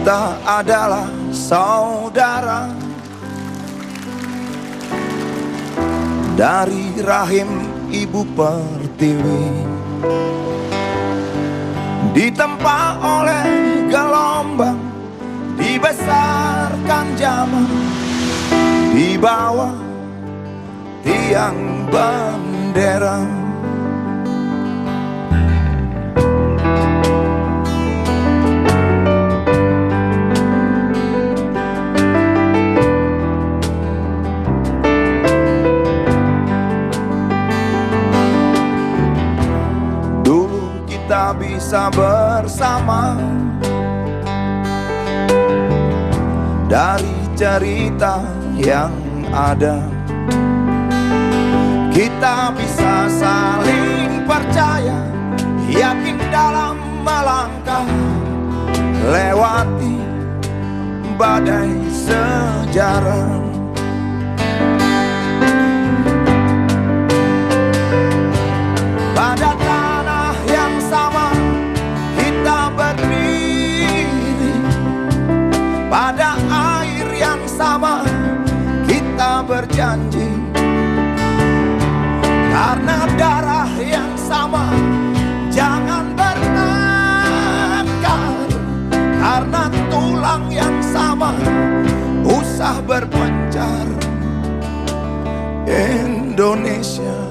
Kita adalah saudara dari rahim Ibu Pertiwi, ditempa oleh gelombang, dibesarkan zaman di bawah tiang bendera. Kita bisa bersama dari cerita yang ada. Kita bisa saling percaya, yakin dalam melangkah, lewati badai sejarah. Pada tanah yang sama kita berdiri, pada air yang sama kita berjanji, karena darah yang sama jangan bertengkar, karena tulang yang sama usah berpencar. Indonesia,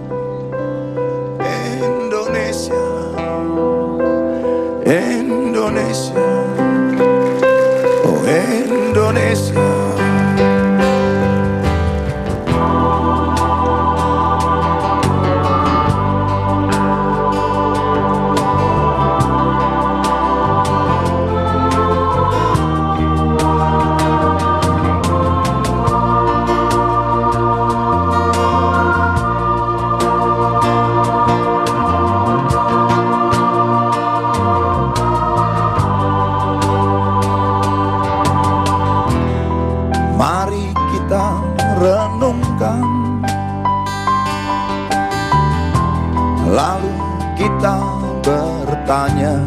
Indonesia, Indonesia, oh Indonesia. Mari kita renungkan, lalu kita bertanya,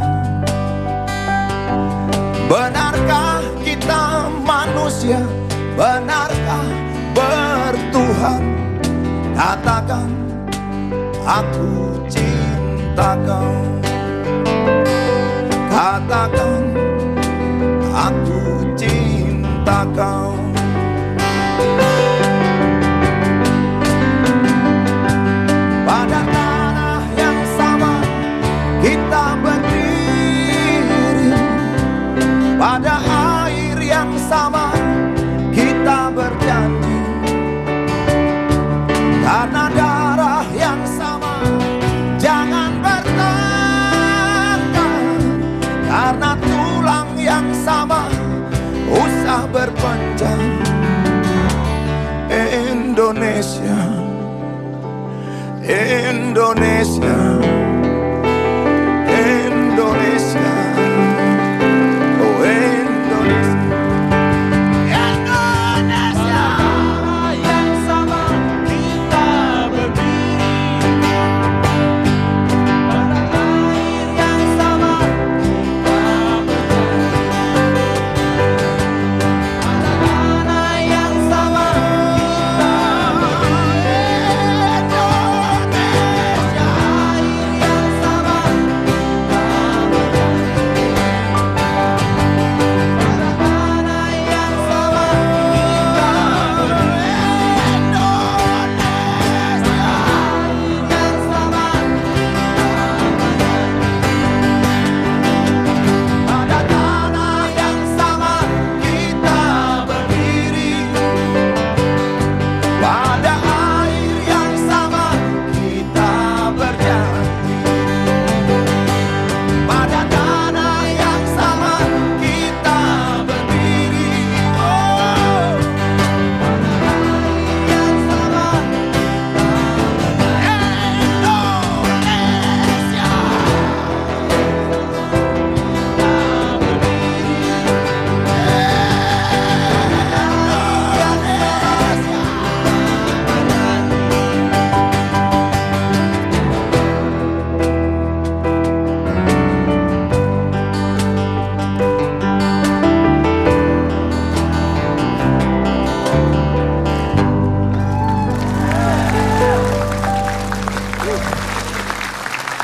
benarkah kita manusia? Benarkah bertuhan? Katakan, aku cinta kau. Katakan, aku cinta kau. Pada tanah yang sama kita berdiri, pada air yang sama kita berjanji, karena darah yang sama jangan bertengkar, karena tulang yang sama usah berpencar.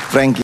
Frankie.